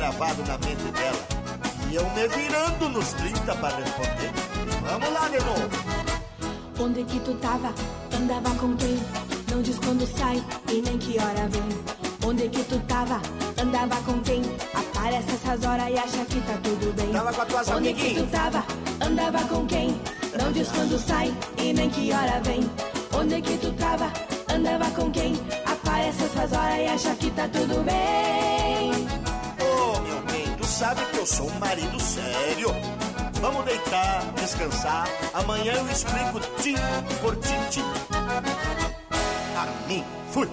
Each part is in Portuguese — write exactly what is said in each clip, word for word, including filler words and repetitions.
gravado na mente dela. E eu me virando nos trinta pra responder. Vamos lá de novo. Onde que tu tava? Andava com quem? Não diz quando sai e nem que hora vem. Onde que tu tava? Andava com quem? Aparece essas horas e acha que tá tudo bem. Tava com as tuas Onde amiguinhas. que tu tava? Andava com quem? Não diz quando sai e nem que hora vem. Onde que tu tava? Andava com quem? Aparece essas horas e acha que tá tudo bem. Ô, meu bem, tu sabe que eu sou um marido sério. Vamos deitar, descansar. Amanhã eu explico tim por tim. A mim, fui.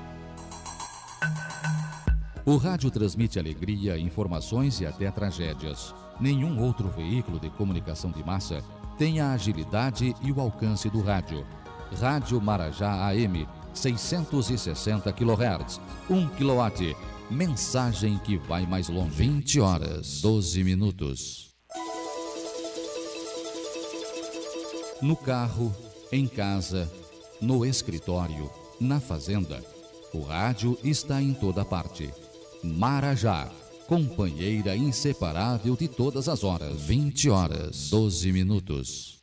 O rádio transmite alegria, informações e até tragédias. Nenhum outro veículo de comunicação de massa tem a agilidade e o alcance do rádio. Rádio Marajá A M, seiscentos e sessenta quilohertz, um quilowatt. Mensagem que vai mais longe. vinte horas, doze minutos. No carro, em casa, no escritório, na fazenda, o rádio está em toda parte. Marajá, companheira inseparável de todas as horas. vinte horas, doze minutos.